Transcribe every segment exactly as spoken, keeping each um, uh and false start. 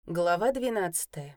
Глава двенадцатая.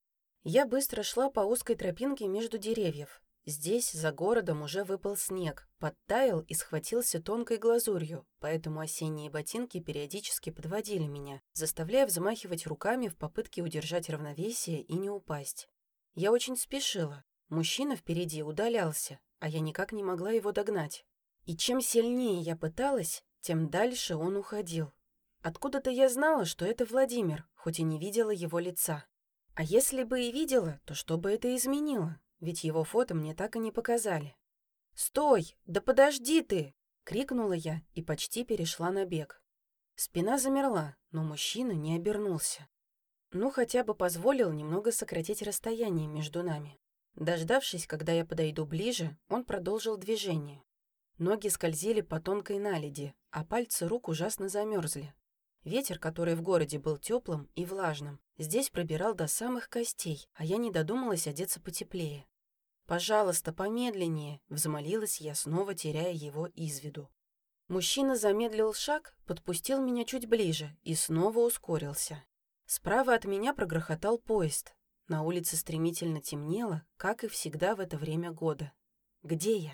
Я быстро шла по узкой тропинке между деревьев. Здесь, за городом, уже выпал снег, подтаял и схватился тонкой глазурью, поэтому осенние ботинки периодически подводили меня, заставляя взмахивать руками в попытке удержать равновесие и не упасть. Я очень спешила. Мужчина впереди удалялся, а я никак не могла его догнать. И чем сильнее я пыталась, тем дальше он уходил. Откуда-то я знала, что это Владимир, хоть и не видела его лица. А если бы и видела, то что бы это изменило? Ведь его фото мне так и не показали. «Стой! Да подожди ты!» — крикнула я и почти перешла на бег. Спина замерла, но мужчина не обернулся. Ну, хотя бы позволил немного сократить расстояние между нами. Дождавшись, когда я подойду ближе, он продолжил движение. Ноги скользили по тонкой наледи, а пальцы рук ужасно замерзли. Ветер, который в городе был теплым и влажным, здесь пробирал до самых костей, а я не додумалась одеться потеплее. «Пожалуйста, помедленнее», — взмолилась я, снова теряя его из виду. Мужчина замедлил шаг, подпустил меня чуть ближе и снова ускорился. Справа от меня прогрохотал поезд. На улице стремительно темнело, как и всегда в это время года. Где я?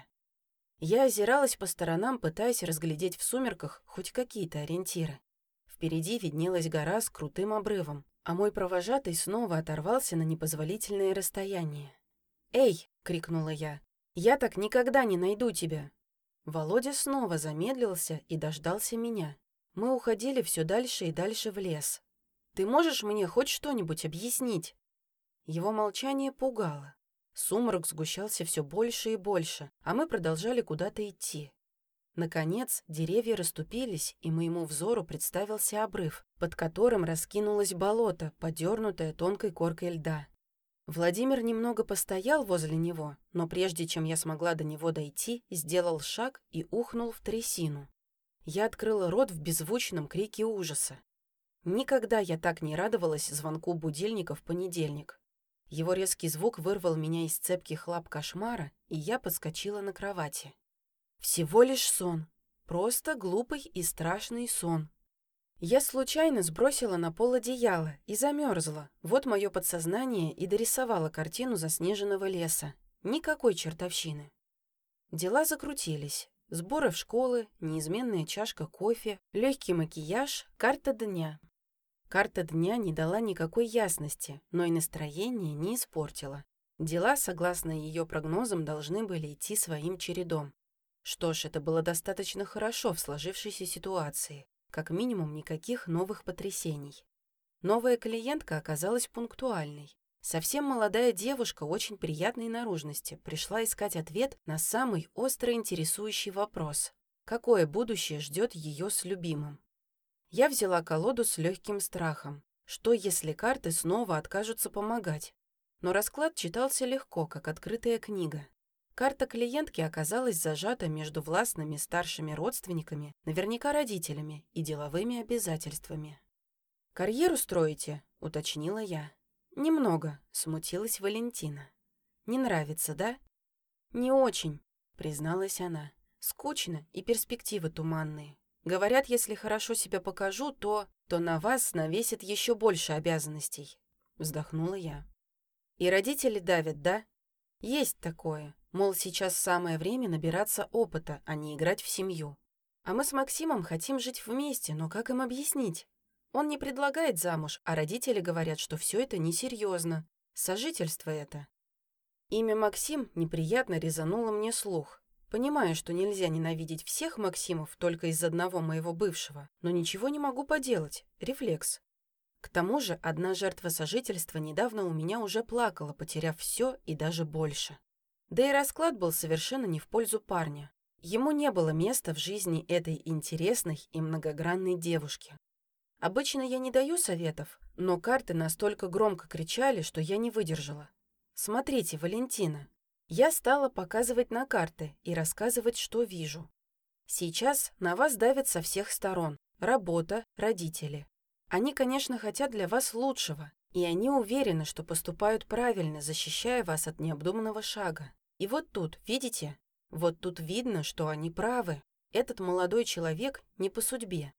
Я озиралась по сторонам, пытаясь разглядеть в сумерках хоть какие-то ориентиры. Впереди виднелась гора с крутым обрывом, а мой провожатый снова оторвался на непозволительное расстояние. «Эй!» — крикнула я. «Я так никогда не найду тебя!» Володя снова замедлился и дождался меня. Мы уходили все дальше и дальше в лес. «Ты можешь мне хоть что-нибудь объяснить?» Его молчание пугало. Сумрак сгущался все больше и больше, а мы продолжали куда-то идти. Наконец, деревья расступились, и моему взору представился обрыв, под которым раскинулось болото, подернутое тонкой коркой льда. Владимир немного постоял возле него, но прежде чем я смогла до него дойти, сделал шаг и ухнул в трясину. Я открыла рот в беззвучном крике ужаса. Никогда я так не радовалась звонку будильника в понедельник. Его резкий звук вырвал меня из цепких лап кошмара, и я подскочила на кровати. Всего лишь сон. Просто глупый и страшный сон. Я случайно сбросила на пол одеяло и замерзла. Вот мое подсознание и дорисовало картину заснеженного леса. Никакой чертовщины. Дела закрутились. Сборы в школы, неизменная чашка кофе, легкий макияж, карта дня. Карта дня не дала никакой ясности, но и настроение не испортила. Дела, согласно ее прогнозам, должны были идти своим чередом. Что ж, это было достаточно хорошо в сложившейся ситуации. Как минимум, никаких новых потрясений. Новая клиентка оказалась пунктуальной. Совсем молодая девушка очень приятной наружности пришла искать ответ на самый остро интересующий вопрос. Какое будущее ждет ее с любимым? Я взяла колоду с легким страхом. Что, если карты снова откажутся помогать? Но расклад читался легко, как открытая книга. Карта клиентки оказалась зажата между властными старшими родственниками, наверняка родителями, и деловыми обязательствами. «Карьеру строите?» — уточнила я. «Немного», — смутилась Валентина. «Не нравится, да?» «Не очень», — призналась она. «Скучно и перспективы туманные. Говорят, если хорошо себя покажу, то... то на вас навесит еще больше обязанностей», — вздохнула я. «И родители давят, да?» «Есть такое. Мол, сейчас самое время набираться опыта, а не играть в семью. А мы с Максимом хотим жить вместе, но как им объяснить? Он не предлагает замуж, а родители говорят, что все это несерьезно. Сожительство это». Имя Максим неприятно резануло мне слух. Понимаю, что нельзя ненавидеть всех Максимов только из одного моего бывшего, но ничего не могу поделать. Рефлекс. К тому же одна жертва сожительства недавно у меня уже плакала, потеряв все и даже больше. Да и расклад был совершенно не в пользу парня. Ему не было места в жизни этой интересной и многогранной девушки. Обычно я не даю советов, но карты настолько громко кричали, что я не выдержала. «Смотрите, Валентина». Я стала показывать на карты и рассказывать, что вижу. Сейчас на вас давят со всех сторон. Работа, родители. Они, конечно, хотят для вас лучшего, и они уверены, что поступают правильно, защищая вас от необдуманного шага. И вот тут, видите? Вот тут видно, что они правы. Этот молодой человек не по судьбе.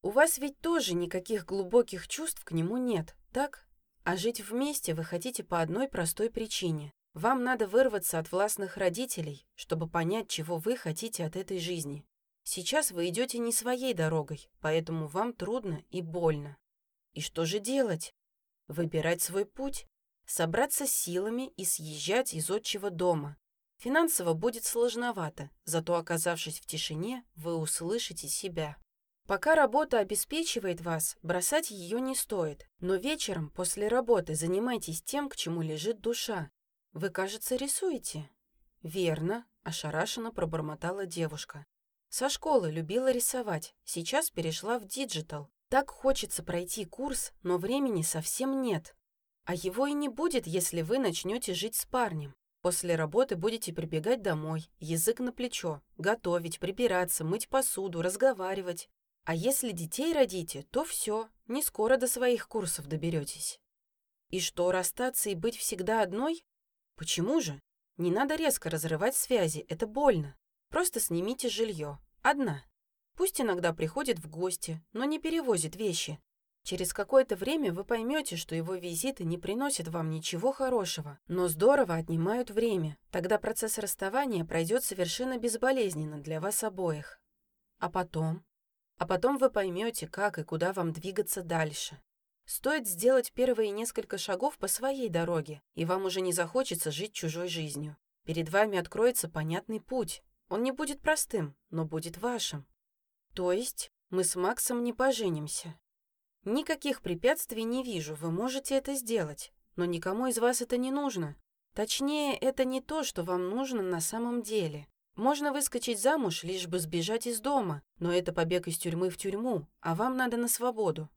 У вас ведь тоже никаких глубоких чувств к нему нет, так? А жить вместе вы хотите по одной простой причине. Вам надо вырваться от властных родителей, чтобы понять, чего вы хотите от этой жизни. Сейчас вы идете не своей дорогой, поэтому вам трудно и больно. И что же делать? Выбирать свой путь, собраться с силами и съезжать из отчего дома. Финансово будет сложновато, зато, оказавшись в тишине, вы услышите себя. Пока работа обеспечивает вас, бросать ее не стоит, но вечером после работы занимайтесь тем, к чему лежит душа. Вы, кажется, рисуете? Верно, ошарашенно пробормотала девушка. Со школы любила рисовать, сейчас перешла в диджитал. Так хочется пройти курс, но времени совсем нет. А его и не будет, если вы начнете жить с парнем. После работы будете прибегать домой, язык на плечо, готовить, прибираться, мыть посуду, разговаривать. А если детей родите, то все, не скоро до своих курсов доберетесь. И что, расстаться и быть всегда одной? Почему же? Не надо резко разрывать связи, это больно. Просто снимите жилье. Одна. Пусть иногда приходит в гости, но не перевозит вещи. Через какое-то время вы поймете, что его визиты не приносят вам ничего хорошего, но здорово отнимают время. Тогда процесс расставания пройдет совершенно безболезненно для вас обоих. А потом? А потом вы поймете, как и куда вам двигаться дальше. Стоит сделать первые несколько шагов по своей дороге, и вам уже не захочется жить чужой жизнью. Перед вами откроется понятный путь. Он не будет простым, но будет вашим. То есть мы с Максом не поженимся. Никаких препятствий не вижу, вы можете это сделать, но никому из вас это не нужно. Точнее, это не то, что вам нужно на самом деле. Можно выскочить замуж, лишь бы сбежать из дома, но это побег из тюрьмы в тюрьму, а вам надо на свободу.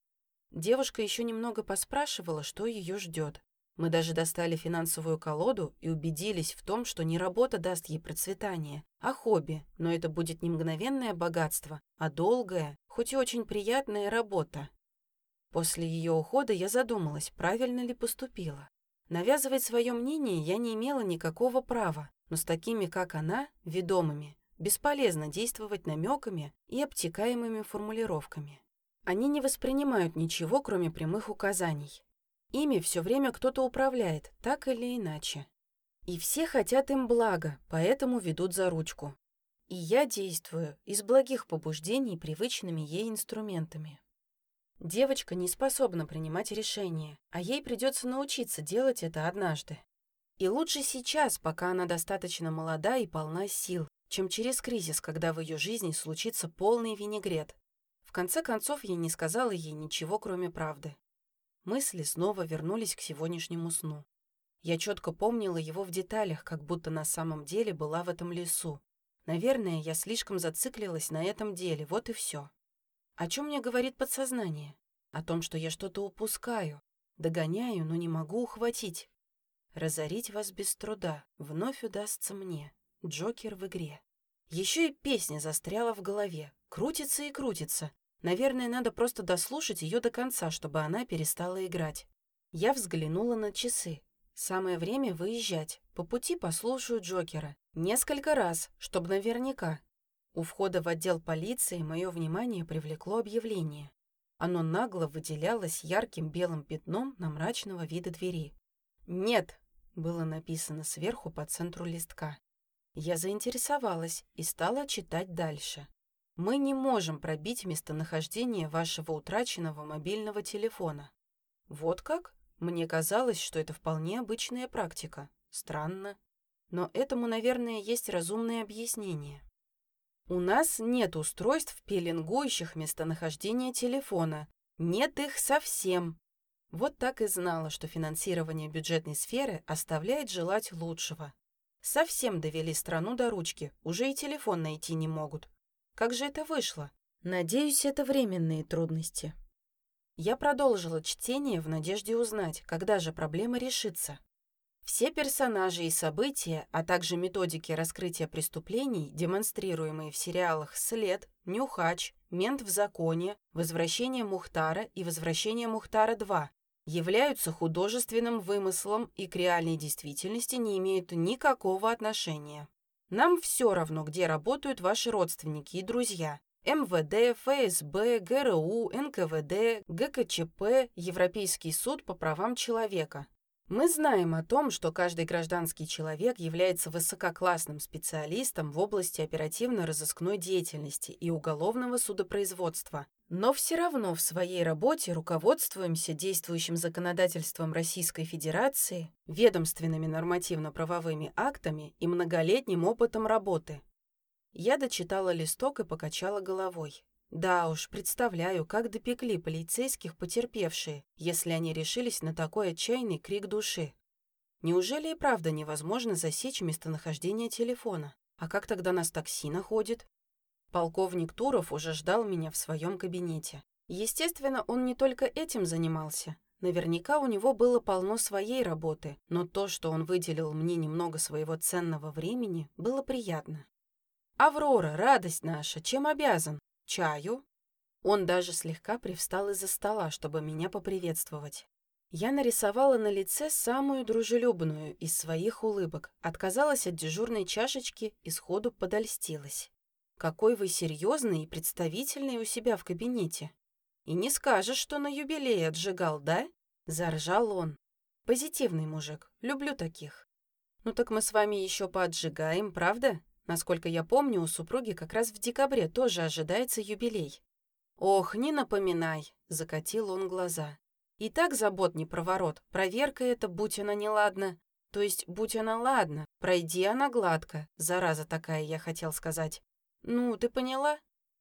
Девушка еще немного поспрашивала, что ее ждет. Мы даже достали финансовую колоду и убедились в том, что не работа даст ей процветание, а хобби, но это будет не мгновенное богатство, а долгая, хоть и очень приятная работа. После ее ухода я задумалась, правильно ли поступила. Навязывать свое мнение я не имела никакого права, но с такими, как она, ведомыми, бесполезно действовать намеками и обтекаемыми формулировками. Они не воспринимают ничего, кроме прямых указаний. Ими все время кто-то управляет, так или иначе. И все хотят им блага, поэтому ведут за ручку. И я действую из благих побуждений привычными ей инструментами. Девочка не способна принимать решения, а ей придется научиться делать это однажды. И лучше сейчас, пока она достаточно молода и полна сил, чем через кризис, когда в ее жизни случится полный винегрет. В конце концов, я не сказала ей ничего, кроме правды. Мысли снова вернулись к сегодняшнему сну. Я четко помнила его в деталях, как будто на самом деле была в этом лесу. Наверное, я слишком зациклилась на этом деле, вот и все. О чем мне говорит подсознание? О том, что я что-то упускаю, догоняю, но не могу ухватить. Разорить вас без труда вновь удастся мне. Джокер в игре. Еще и песня застряла в голове. Крутится и крутится. Наверное, надо просто дослушать ее до конца, чтобы она перестала играть. Я взглянула на часы. Самое время выезжать. По пути послушаю Джокера. Несколько раз, чтобы наверняка. У входа в отдел полиции мое внимание привлекло объявление. Оно нагло выделялось ярким белым пятном на мрачного вида двери. «Нет», было написано сверху по центру листка. Я заинтересовалась и стала читать дальше. Мы не можем пробить местонахождение вашего утраченного мобильного телефона. Вот как? Мне казалось, что это вполне обычная практика. Странно. Но этому, наверное, есть разумное объяснение. У нас нет устройств, пеленгующих местонахождение телефона. Нет их совсем. Вот так и знала, что финансирование бюджетной сферы оставляет желать лучшего. Совсем довели страну до ручки, уже и телефон найти не могут. Как же это вышло? Надеюсь, это временные трудности. Я продолжила чтение в надежде узнать, когда же проблема решится. Все персонажи и события, а также методики раскрытия преступлений, демонстрируемые в сериалах «След», «Нюхач», «Мент в законе», «Возвращение Мухтара» и «Возвращение Мухтара два», являются художественным вымыслом и к реальной действительности не имеют никакого отношения. Нам все равно, где работают ваши родственники и друзья. эм вэ дэ, эф эс бэ, гэ эр у, эн ка вэ дэ, гэ ка че пэ, Европейский суд по правам человека. Мы знаем о том, что каждый гражданский человек является высококлассным специалистом в области оперативно-розыскной деятельности и уголовного судопроизводства, но все равно в своей работе руководствуемся действующим законодательством Российской Федерации, ведомственными нормативно-правовыми актами и многолетним опытом работы. Я дочитала листок и покачала головой. Да уж, представляю, как допекли полицейских потерпевшие, если они решились на такой отчаянный крик души. Неужели и правда невозможно засечь местонахождение телефона? А как тогда нас такси находит? Полковник Туров уже ждал меня в своем кабинете. Естественно, он не только этим занимался. Наверняка у него было полно своей работы, но то, что он выделил мне немного своего ценного времени, было приятно. «Аврора, радость наша, чем обязан? Чаю?» Он даже слегка привстал из-за стола, чтобы меня поприветствовать. Я нарисовала на лице самую дружелюбную из своих улыбок, отказалась от дежурной чашечки и сходу подольстилась. «Какой вы серьезный и представительный у себя в кабинете. И не скажешь, что на юбилей отжигал, да?» Заржал он. «Позитивный мужик, люблю таких». «Ну так мы с вами еще поотжигаем, правда? Насколько я помню, у супруги как раз в декабре тоже ожидается юбилей». «Ох, не напоминай», — закатил он глаза. «И так забот не проворот, проверка это, будь она неладна. То есть, будь она ладна, пройди она гладко, зараза такая, я хотел сказать. Ну, ты поняла?»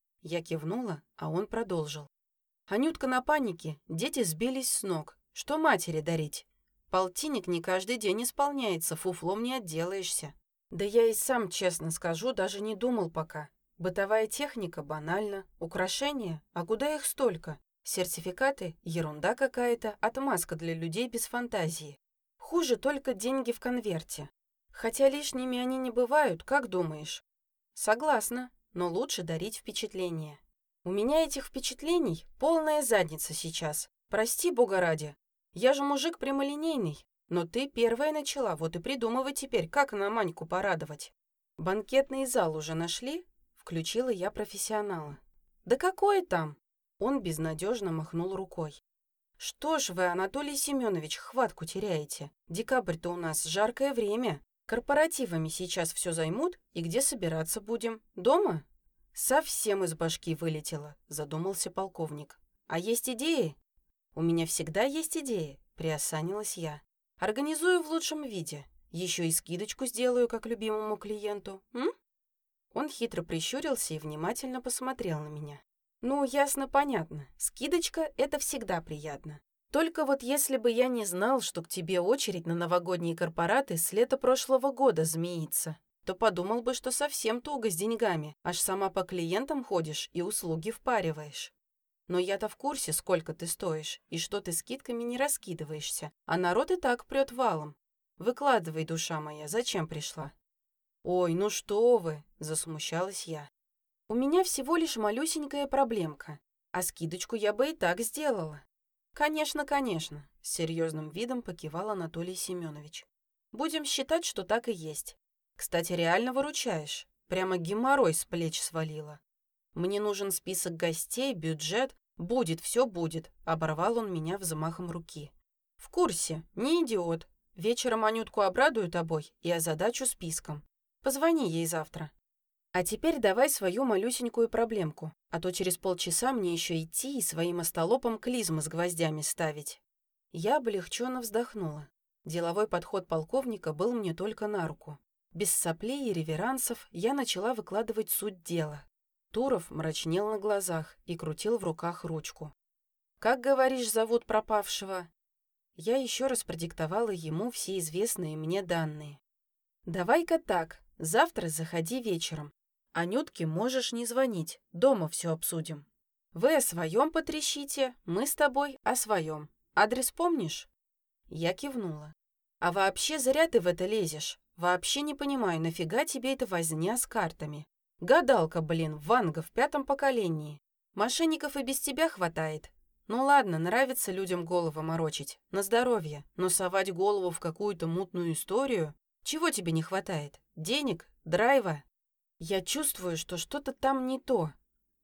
Я кивнула, а он продолжил. «Анютка на панике, дети сбились с ног. Что матери дарить? Полтинник не каждый день исполняется, фуфлом не отделаешься. Да я и сам, честно скажу, даже не думал пока. Бытовая техника банальна, украшения, а куда их столько? Сертификаты – ерунда какая-то, отмазка для людей без фантазии. Хуже только деньги в конверте. Хотя лишними они не бывают, как думаешь?» «Согласна, но лучше дарить впечатления. У меня этих впечатлений полная задница сейчас. Прости, бога ради. Я же мужик прямолинейный. Но ты первая начала, вот и придумывай теперь, как на Маньку порадовать». «Банкетный зал уже нашли?» Включила я профессионала. «Да какой там?» Он безнадежно махнул рукой. «Что ж вы, Анатолий Семенович, хватку теряете? Декабрь-то у нас жаркое время. Корпоративами сейчас все займут, и где собираться будем? Дома?» «Совсем из башки вылетело», — задумался полковник. «А есть идеи?» «У меня всегда есть идеи», — приосанилась я. «Организую в лучшем виде. Еще и скидочку сделаю, как любимому клиенту. М?» Он хитро прищурился и внимательно посмотрел на меня. «Ну, ясно-понятно. Скидочка — это всегда приятно. Только вот если бы я не знал, что к тебе очередь на новогодние корпораты с лета прошлого года змеится, то подумал бы, что совсем туго с деньгами, аж сама по клиентам ходишь и услуги впариваешь. Но я-то в курсе, сколько ты стоишь, и что ты скидками не раскидываешься, а народ и так прет валом. Выкладывай, душа моя, зачем пришла?» «Ой, ну что вы!» – засмущалась я. «У меня всего лишь малюсенькая проблемка, а скидочку я бы и так сделала». «Конечно, конечно», – с серьезным видом покивал Анатолий Семенович. «Будем считать, что так и есть. Кстати, реально выручаешь. Прямо геморрой с плеч свалила. Мне нужен список гостей, бюджет. Будет, все будет», – оборвал он меня взмахом руки. «В курсе, не идиот. Вечером Анютку обрадую тобой и озадачу списком. Позвони ей завтра. А теперь давай свою малюсенькую проблемку, а то через полчаса мне еще идти и своим остолопом клизмы с гвоздями ставить». Я облегченно вздохнула. Деловой подход полковника был мне только на руку. Без соплей и реверансов я начала выкладывать суть дела. Туров мрачнел на глазах и крутил в руках ручку. «Как, говоришь, зовут пропавшего?» Я еще раз продиктовала ему все известные мне данные. «Давай-ка так, завтра заходи вечером. Анютке можешь не звонить, дома все обсудим. Вы о своем потрещите, мы с тобой о своем. Адрес помнишь?» Я кивнула. «А вообще зря ты в это лезешь. Вообще не понимаю, нафига тебе эта возня с картами? Гадалка, блин, Ванга в пятом поколении. Мошенников и без тебя хватает. Ну ладно, нравится людям голову морочить, на здоровье, но совать голову в какую-то мутную историю? Чего тебе не хватает? Денег? Драйва?» «Я чувствую, что что-то там не то.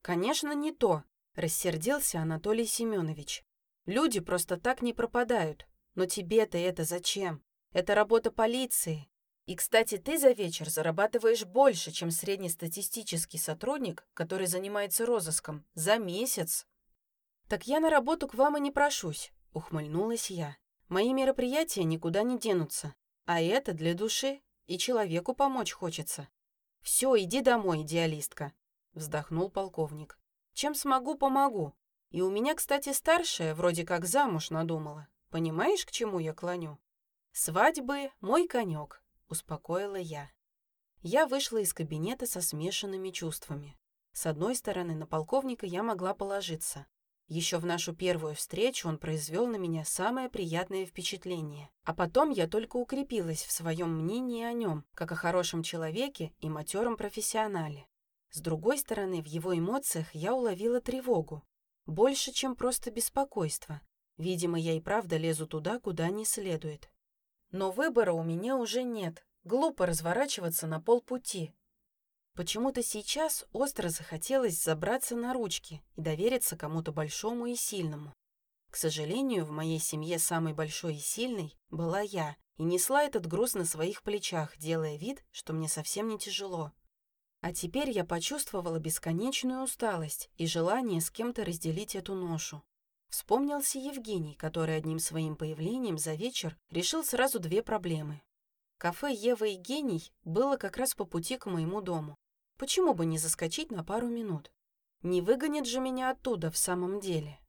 «Конечно, не то», — рассердился Анатолий Семенович. «Люди просто так не пропадают. Но тебе-то это зачем? Это работа полиции. И, кстати, ты за вечер зарабатываешь больше, чем среднестатистический сотрудник, который занимается розыском, за месяц». «Так я на работу к вам и не прошусь», — ухмыльнулась я. «Мои мероприятия никуда не денутся. А это для души, и человеку помочь хочется». «Все, иди домой, идеалистка», — вздохнул полковник. «Чем смогу, помогу. И у меня, кстати, старшая вроде как замуж надумала. Понимаешь, к чему я клоню?» «Свадьбы — мой конек», — успокоила я. Я вышла из кабинета со смешанными чувствами. С одной стороны, на полковника я могла положиться. Еще в нашу первую встречу он произвел на меня самое приятное впечатление. А потом я только укрепилась в своем мнении о нем, как о хорошем человеке и матером профессионале. С другой стороны, в его эмоциях я уловила тревогу. Больше, чем просто беспокойство. Видимо, я и правда лезу туда, куда не следует. Но выбора у меня уже нет. Глупо разворачиваться на полпути. Почему-то сейчас остро захотелось забраться на ручки и довериться кому-то большому и сильному. К сожалению, в моей семье самой большой и сильной была я, и несла этот груз на своих плечах, делая вид, что мне совсем не тяжело. А теперь я почувствовала бесконечную усталость и желание с кем-то разделить эту ношу. Вспомнился Евгений, который одним своим появлением за вечер решил сразу две проблемы. Кафе «Ева и Гений» было как раз по пути к моему дому. Почему бы не заскочить на пару минут? Не выгонит же меня оттуда в самом деле.